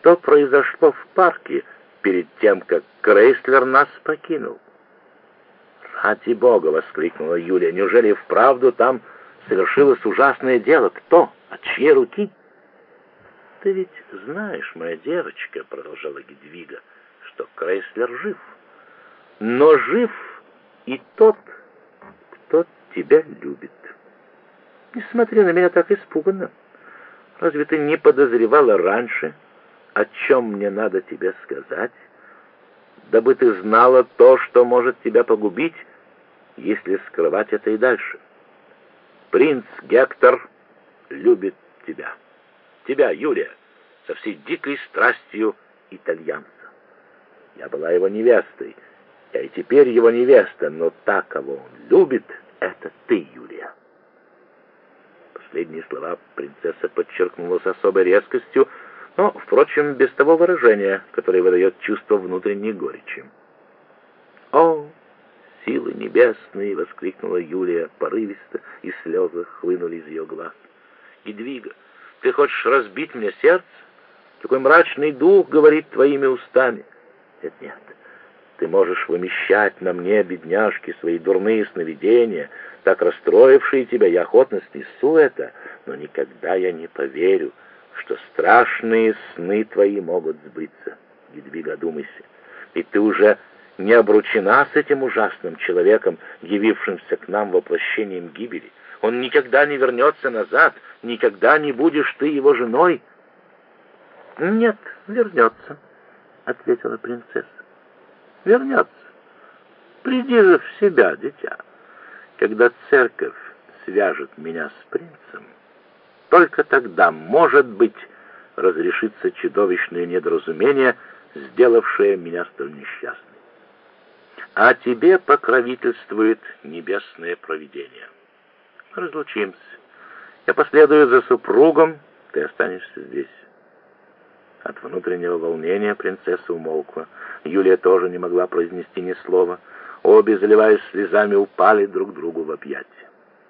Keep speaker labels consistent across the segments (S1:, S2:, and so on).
S1: что произошло в парке перед тем, как Крейслер нас покинул. «Ради Бога!» — воскликнула Юлия. «Неужели вправду там совершилось ужасное дело? Кто? От чьей руки?» «Ты ведь знаешь, моя девочка, — продолжала Гедвига, — что Крейслер жив. Но жив и тот, кто тебя любит. Не смотри на меня так испуганно. Разве ты не подозревала раньше, о чем мне надо тебе сказать, дабы ты знала то, что может тебя погубить, если скрывать это и дальше? Принц Гектор любит тебя. Тебя, Юлия, со всей дикой страстью итальянца. Я была его невестой, я и теперь его невеста, но та, кого он любит, это ты, Юлия». Последние слова принцесса подчеркнула с особой резкостью, но, впрочем, без того выражения, которое выдает чувство внутренней горечи. «О, силы небесные!» — воскликнула Юлия порывисто, и слезы хлынули из ее глаз. «Гедвига, ты хочешь разбить мне сердце? Какой мрачный дух говорит твоими устами? Нет, ты можешь вымещать на мне, бедняжке, свои дурные сновидения, так расстроившие тебя, я охотно снесу это, но никогда я не поверю, что страшные сны твои могут сбыться. Гедвига, одумайся, ведь ты уже не обручена с этим ужасным человеком, явившимся к нам воплощением гибели. Он никогда не вернется назад, никогда не будешь ты его женой». «Нет, вернется», — ответила принцесса. «Вернется. Приди же в себя, дитя. Когда церковь свяжет меня с принцем, только тогда, может быть, разрешится чудовищное недоразумение, сделавшее меня столь несчастной. А тебе покровительствует небесное провидение. Разлучимся. Я последую за супругом, ты останешься здесь». От внутреннего волнения принцесса умолкла. Юлия тоже не могла произнести ни слова. Обе, заливаясь слезами, упали друг другу в объятия.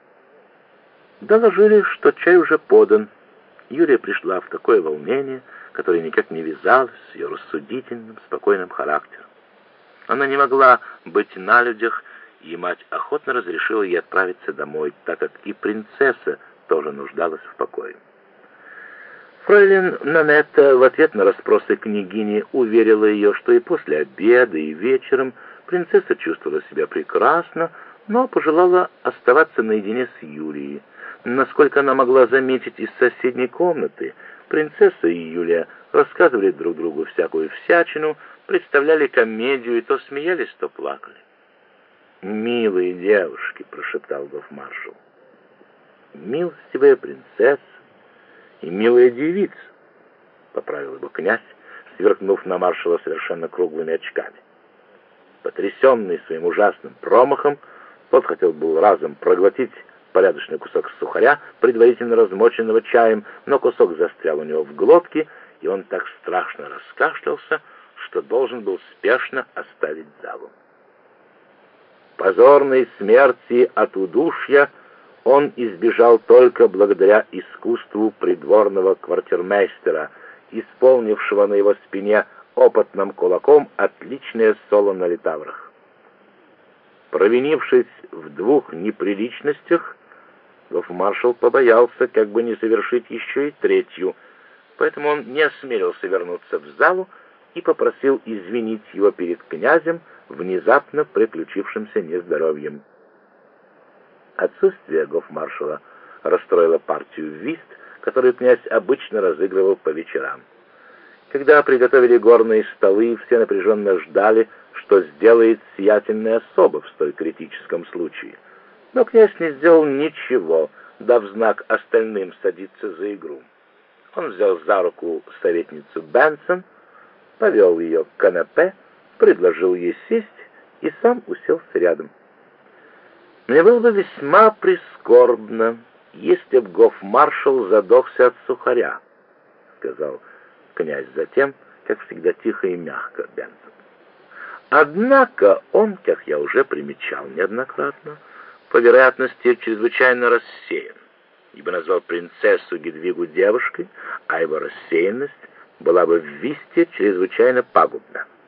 S1: Доложили, что чай уже подан. Юлия пришла в такое волнение, которое никак не вязалось с ее рассудительным, спокойным характером. Она не могла быть на людях, и мать охотно разрешила ей отправиться домой, так как и принцесса тоже нуждалась в покое. Фрейлин Нанетта в ответ на расспросы княгини уверила ее, что и после обеда, и вечером принцесса чувствовала себя прекрасно, но пожелала оставаться наедине с Юлией. Насколько она могла заметить из соседней комнаты, принцесса и Юлия рассказывали друг другу всякую всячину, представляли комедию и то смеялись, то плакали. «Милые девушки», — прошептал гофмаршал, — «милостивая принцесса и милая девица», — поправил его князь, сверкнув на маршала совершенно круглыми очками. Потрясенный своим ужасным промахом, тот хотел был разом проглотить порядочный кусок сухаря, предварительно размоченного чаем, но кусок застрял у него в глотке, и он так страшно раскашлялся, что должен был спешно оставить залу. Позорной смерти от удушья он избежал только благодаря искусству придворного квартирмейстера, исполнившего на его спине опытным кулаком отличное соло на литаврах. Провинившись в 2 неприличностях, гофмаршал побоялся, как бы не совершить еще и 3-ю, поэтому он не осмелился вернуться в залу и попросил извинить его перед князем внезапно приключившимся нездоровьем. Отсутствие гофмаршала расстроило партию в вист, которую князь обычно разыгрывал по вечерам. Когда приготовили горные столы, все напряженно ждали, что сделает сиятельная особа в столь критическом случае. Но князь не сделал ничего, дав знак остальным садиться за игру. Он взял за руку советницу Бенсон, повел ее к канапе, предложил ей сесть и сам уселся рядом. «Мне было бы весьма прискорбно, если б гофмаршал задохся от сухаря», — сказал князь затем, как всегда тихо и мягко, Бенсон. «Однако он, как я уже примечал неоднократно, по вероятности чрезвычайно рассеян, ибо назвал принцессу Гедвигу девушкой, а его рассеянность была бы в Висте чрезвычайно пагубна.